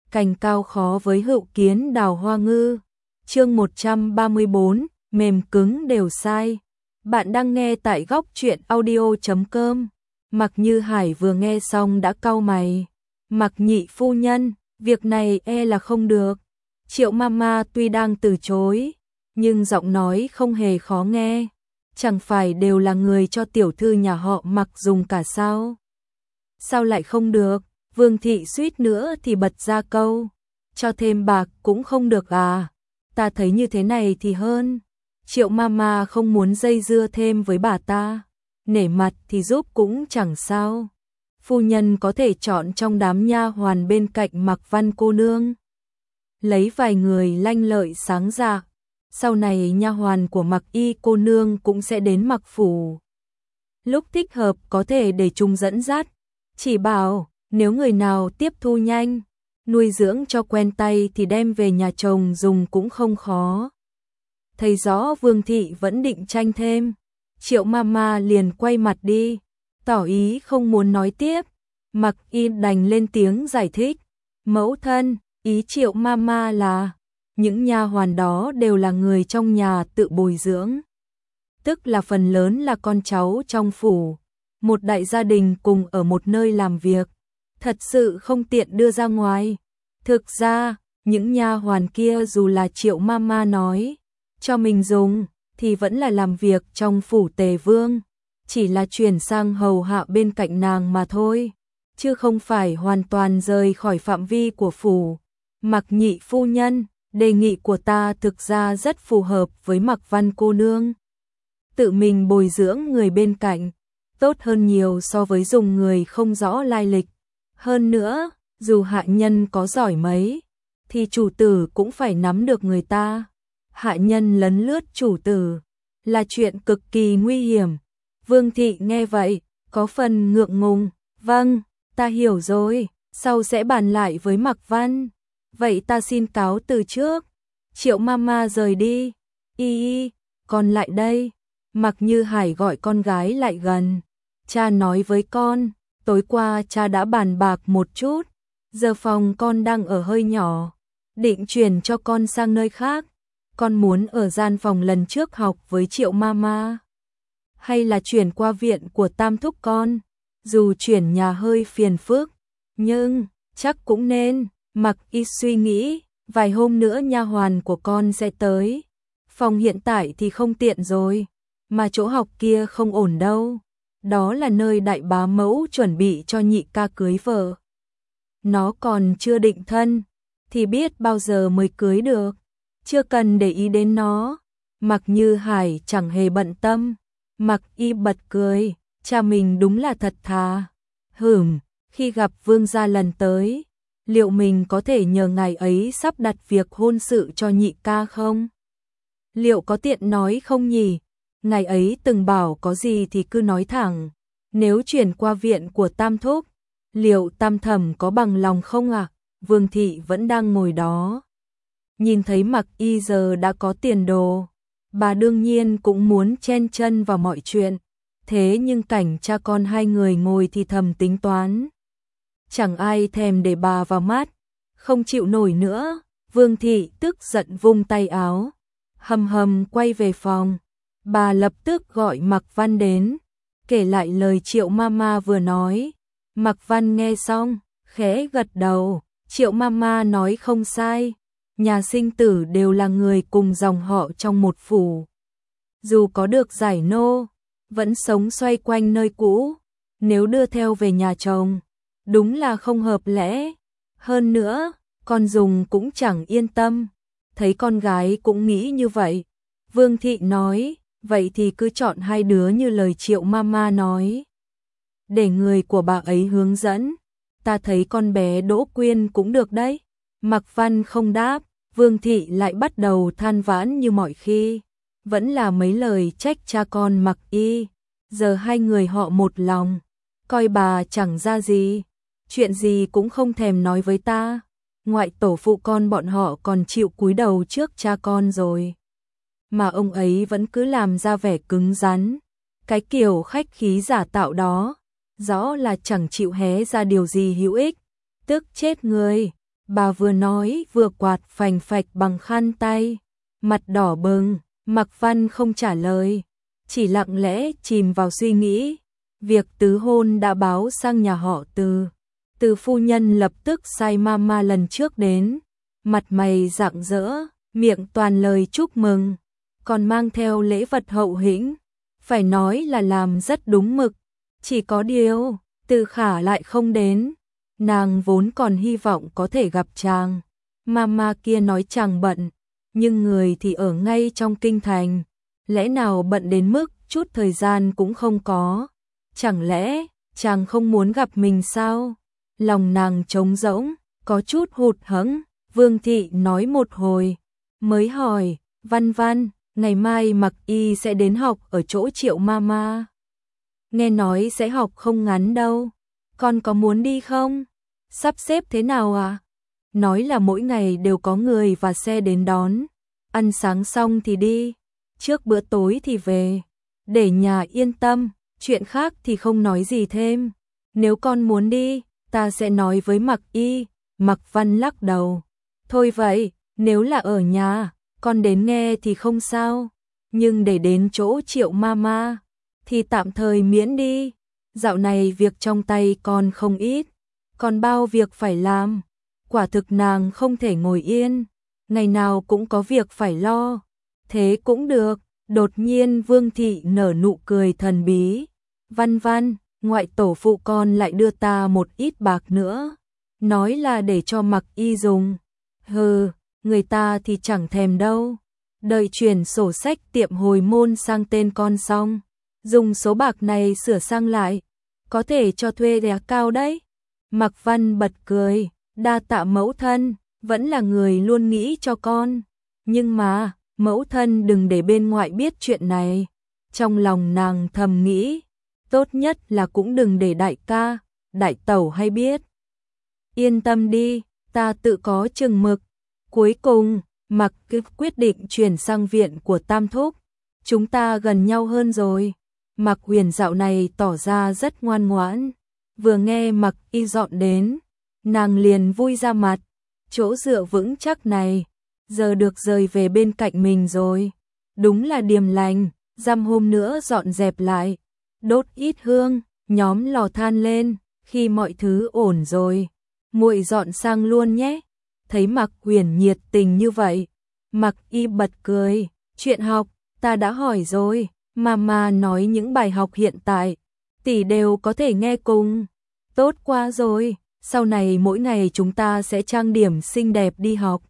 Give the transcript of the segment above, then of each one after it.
cành cao khó với hữu kiến đào hoa ngư. Chương 134, mềm cứng đều sai. Bạn đang nghe tại góc truyện audio.com. Mạc Như Hải vừa nghe xong đã cau mày. Mạc nhị phu nhân, việc này e là không được. Triệu Mama tuy đang từ chối, nhưng giọng nói không hề khó nghe. Chẳng phải đều là người cho tiểu thư nhà họ Mạc dùng cả sao? Sao lại không được? Vương thị suýt nữa thì bật ra câu. Cho thêm bạc cũng không được à? Ta thấy như thế này thì hơn. Triệu Mama không muốn dây dưa thêm với bà ta. Nể mặt thì giúp cũng chẳng sao. Phu nhân có thể chọn trong đám nha hoàn bên cạnh Mạc Văn cô nương. Lấy vài người lanh lợi sáng dạ. Sau này nha hoàn của Mạc Y cô nương cũng sẽ đến Mạc phủ. Lúc thích hợp có thể để chúng dẫn dắt. Chỉ bảo, nếu người nào tiếp thu nhanh, nuôi dưỡng cho quen tay thì đem về nhà chồng dùng cũng không khó. Thấy rõ Vương thị vẫn định tranh thêm, Triệu Mama liền quay mặt đi, tỏ ý không muốn nói tiếp. Mạc Y đành lên tiếng giải thích. Mẫu thân, ý Triệu Mama là những nha hoàn đó đều là người trong nhà tự bồi dưỡng, tức là phần lớn là con cháu trong phủ, một đại gia đình cùng ở một nơi làm việc, thật sự không tiện đưa ra ngoài. Thực ra, những nha hoàn kia dù là Triệu Mama nói cho mình dùng thì vẫn là làm việc trong phủ Tề Vương, chỉ là chuyển sang hầu hạ bên cạnh nàng mà thôi, chứ không phải hoàn toàn rời khỏi phạm vi của phủ. Mạc nhị phu nhân, đề nghị của ta thực ra rất phù hợp với Mạc Văn cô nương. Tự mình bồi dưỡng người bên cạnh, tốt hơn nhiều so với dùng người không rõ lai lịch. Hơn nữa, dù hạ nhân có giỏi mấy, thì chủ tử cũng phải nắm được người ta. Hạ nhân lấn lướt chủ tử là chuyện cực kỳ nguy hiểm. Vương thị nghe vậy, có phần ngượng ngùng. Vâng, ta hiểu rồi, sau sẽ bàn lại với Mạc Văn. Vậy ta xin cáo từ trước. Triệu Mama rời đi. Y, con lại đây. Mạc Như Hải gọi con gái lại gần. Cha nói với con, tối qua cha đã bàn bạc một chút. Giờ phòng con đang ở hơi nhỏ, định chuyển cho con sang nơi khác. Con muốn ở gian phòng lần trước học với Triệu Mama, hay là chuyển qua viện của tam thúc con? Dù chuyển nhà hơi phiền phức, nhưng chắc cũng nên. Mạc Y suy nghĩ, vài hôm nữa nha hoàn của con sẽ tới. Phòng hiện tại thì không tiện rồi, mà chỗ học kia không ổn đâu. Đó là nơi đại bá mẫu chuẩn bị cho nhị ca cưới vợ. Nó còn chưa định thân, thì biết bao giờ mới cưới được. Chưa cần để ý đến nó. Mạc Như Hải chẳng hề bận tâm. Mạc Y bật cười, cha mình đúng là thật thà. Khi gặp vương gia lần tới, liệu mình có thể nhờ ngài ấy sắp đặt việc hôn sự cho nhị ca không? Liệu có tiện nói không nhỉ? Ngài ấy từng bảo có gì thì cứ nói thẳng. Nếu chuyển qua viện của tam thúc, liệu tam thẩm có bằng lòng không ạ? Vương thị vẫn đang ngồi đó. Nhìn thấy Mạc Y giờ đã có tiền đồ, bà đương nhiên cũng muốn chen chân vào mọi chuyện. Thế nhưng cảnh cha con hai người ngồi thì thầm tính toán. Chẳng ai thèm để bà vào mắt, không chịu nổi nữa. Vương thị tức giận vung tay áo, hầm quay về phòng. Bà lập tức gọi Mạc Văn đến, kể lại lời Triệu Mama vừa nói. Mạc Văn nghe xong, khẽ gật đầu. Triệu Mama nói không sai, nhà sinh tử đều là người cùng dòng họ trong một phủ. Dù có được giải nô, vẫn sống xoay quanh nơi cũ. Nếu đưa theo về nhà chồng, đúng là không hợp lẽ. Hơn nữa, con dùng cũng chẳng yên tâm. Thấy con gái cũng nghĩ như vậy, Vương thị nói, vậy thì cứ chọn hai đứa như lời Triệu Mama nói, để người của bà ấy hướng dẫn. Ta thấy con bé Đỗ Quyên cũng được đấy. Mạc Văn không đáp, Vương thị lại bắt đầu than vãn như mọi khi. Vẫn là mấy lời trách cha con Mạc Y. Giờ hai người họ một lòng, coi bà chẳng ra gì, chuyện gì cũng không thèm nói với ta. Ngoại tổ phụ con bọn họ còn chịu cúi đầu trước cha con rồi, mà ông ấy vẫn cứ làm ra vẻ cứng rắn. Cái kiểu khách khí giả tạo đó, rõ là chẳng chịu hé ra điều gì hữu ích. Tức chết người. Bà vừa nói vừa quạt phành phạch bằng khăn tay, mặt đỏ bừng. Mạc Văn không trả lời, chỉ lặng lẽ chìm vào suy nghĩ. Việc tứ hôn đã báo sang nhà họ Từ. Từ phu nhân lập tức sai mama lần trước đến, mặt mày rạng rỡ, miệng toàn lời chúc mừng, còn mang theo lễ vật hậu hĩnh, phải nói là làm rất đúng mực. Chỉ có điều, Từ Khả lại không đến, nàng vốn còn hy vọng có thể gặp chàng. Mama kia nói chàng bận, nhưng người thì ở ngay trong kinh thành, lẽ nào bận đến mức chút thời gian cũng không có. Chẳng lẽ chàng không muốn gặp mình sao? Lòng nàng trống rỗng, có chút hụt hẫng. Vương thị nói một hồi, mới hỏi, Văn Văn, ngày mai Mặc Y sẽ đến học ở chỗ Triệu Mama. Nghe nói sẽ học không ngắn đâu, con có muốn đi không? Sắp xếp thế nào à? Nói là mỗi ngày đều có người và xe đến đón, ăn sáng xong thì đi, trước bữa tối thì về, để nhà yên tâm, chuyện khác thì không nói gì thêm. Nếu con muốn đi, ta sẽ nói với Mặc Y. Mạc Văn lắc đầu. Thôi vậy, nếu là ở nhà, con đến nghe thì không sao, nhưng để đến chỗ Triệu Mama thì tạm thời miễn đi. Dạo này việc trong tay con không ít, còn bao việc phải làm, quả thực nàng không thể ngồi yên, ngày nào cũng có việc phải lo. Thế cũng được. Đột nhiên Vương thị nở nụ cười thần bí. Văn Văn, ngoại tổ phụ con lại đưa ta một ít bạc nữa, nói là để cho Mặc Y dùng. Hừ, người ta thì chẳng thèm đâu. Đợi chuyển sổ sách tiệm hồi môn sang tên con xong, dùng số bạc này sửa sang lại, có thể cho thuê giá cao đấy. Mạc Văn bật cười, đa tạ mẫu thân, vẫn là người luôn nghĩ cho con. Nhưng mà, mẫu thân đừng để bên ngoài biết chuyện này. Trong lòng nàng thầm nghĩ, tốt nhất là cũng đừng để đại ca, đại tẩu hay biết. Yên tâm đi, ta tự có chừng mực. Cuối cùng, Mạc quyết định chuyển sang viện của Tam Thúc. Chúng ta gần nhau hơn rồi. Mạc Huyền dạo này tỏ ra rất ngoan ngoãn. Vừa nghe Mạc Y dọn đến, nàng liền vui ra mặt. Chỗ dựa vững chắc này, giờ được rời về bên cạnh mình rồi. Đúng là điềm lành, dăm hôm nữa dọn dẹp lại. Đốt ít hương, nhóm lò than lên, khi mọi thứ ổn rồi, muội dọn sang luôn nhé. Thấy Mạc Huyền nhiệt tình như vậy, Mạc Y bật cười, chuyện học, ta đã hỏi rồi, mama nói những bài học hiện tại, tỷ đều có thể nghe cùng. Tốt quá rồi, sau này mỗi ngày chúng ta sẽ trang điểm xinh đẹp đi học.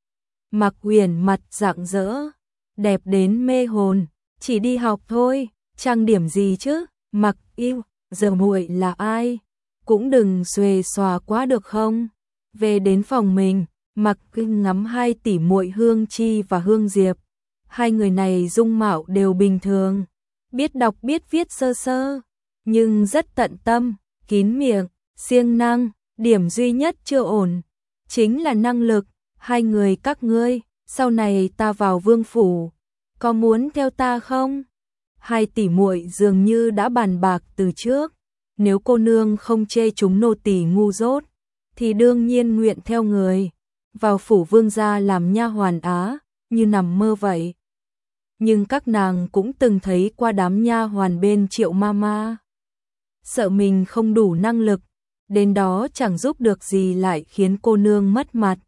Mạc Huyền mặt rạng rỡ, đẹp đến mê hồn, chỉ đi học thôi, trang điểm gì chứ? Mạc Y, giờ muội là ai? Cũng đừng xuề xòa quá được không? Về đến phòng mình, Mạc Kinh ngắm hai tỷ muội Hương Chi và Hương Diệp. Hai người này dung mạo đều bình thường, biết đọc biết viết sơ sơ, nhưng rất tận tâm, kín miệng, siêng năng. Điểm duy nhất chưa ổn chính là năng lực. Hai người các ngươi, sau này ta vào vương phủ, có muốn theo ta không? Hai tỷ muội dường như đã bàn bạc từ trước, nếu cô nương không chê chúng nô tỳ ngu dốt, thì đương nhiên nguyện theo người, vào phủ vương gia làm nha hoàn á, như nằm mơ vậy. Nhưng các nàng cũng từng thấy qua đám nha hoàn bên Triệu Mama, sợ mình không đủ năng lực, đến đó chẳng giúp được gì lại khiến cô nương mất mặt.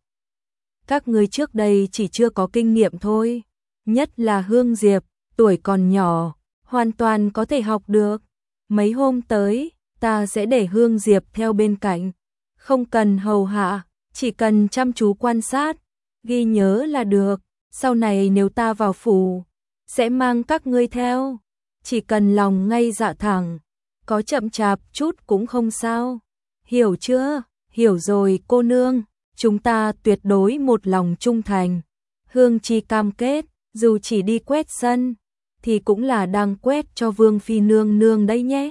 Các ngươi trước đây chỉ chưa có kinh nghiệm thôi, nhất là Hương Diệp, tuổi còn nhỏ, hoàn toàn có thể học được. Mấy hôm tới, ta sẽ để Hương Diệp theo bên cạnh, không cần hầu hạ, chỉ cần chăm chú quan sát, ghi nhớ là được. Sau này nếu ta vào phủ, sẽ mang các ngươi theo, chỉ cần lòng ngay dạ thẳng, có chậm chạp chút cũng không sao. Hiểu chưa? Hiểu rồi cô nương, chúng ta tuyệt đối một lòng trung thành. Hương Chi cam kết, dù chỉ đi quét sân, thì cũng là đang quét cho Vương Phi nương nương đấy nhé.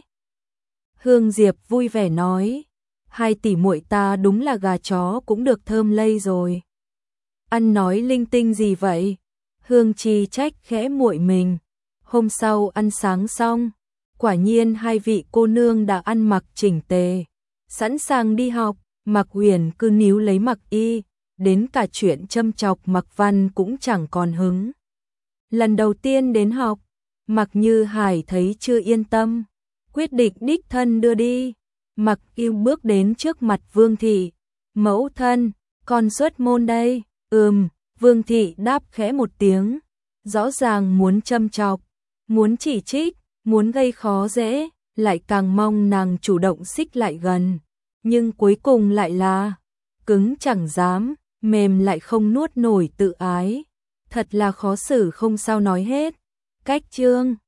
Hương Diệp vui vẻ nói, hai tỷ muội ta đúng là gà chó cũng được thơm lây rồi. Ăn nói linh tinh gì vậy? Hương Chi trách khẽ muội mình. Hôm sau ăn sáng xong, quả nhiên hai vị cô nương đã ăn mặc chỉnh tề, sẵn sàng đi học. Mạc Huyền cứ níu lấy Mạc Y, đến cả chuyện châm chọc Mạc Văn cũng chẳng còn hứng. Lần đầu tiên đến học, Mạc Như Hải thấy chưa yên tâm, quyết định đích thân đưa đi. Mạc Y bước đến trước mặt Vương thị, "Mẫu thân, con xuất môn đây." Vương thị đáp khẽ một tiếng, rõ ràng muốn châm chọc, muốn chỉ trích, muốn gây khó dễ, lại càng mong nàng chủ động xích lại gần, nhưng cuối cùng lại là cứng chẳng dám, mềm lại không nuốt nổi tự ái, thật là khó xử không sao nói hết. Cách chương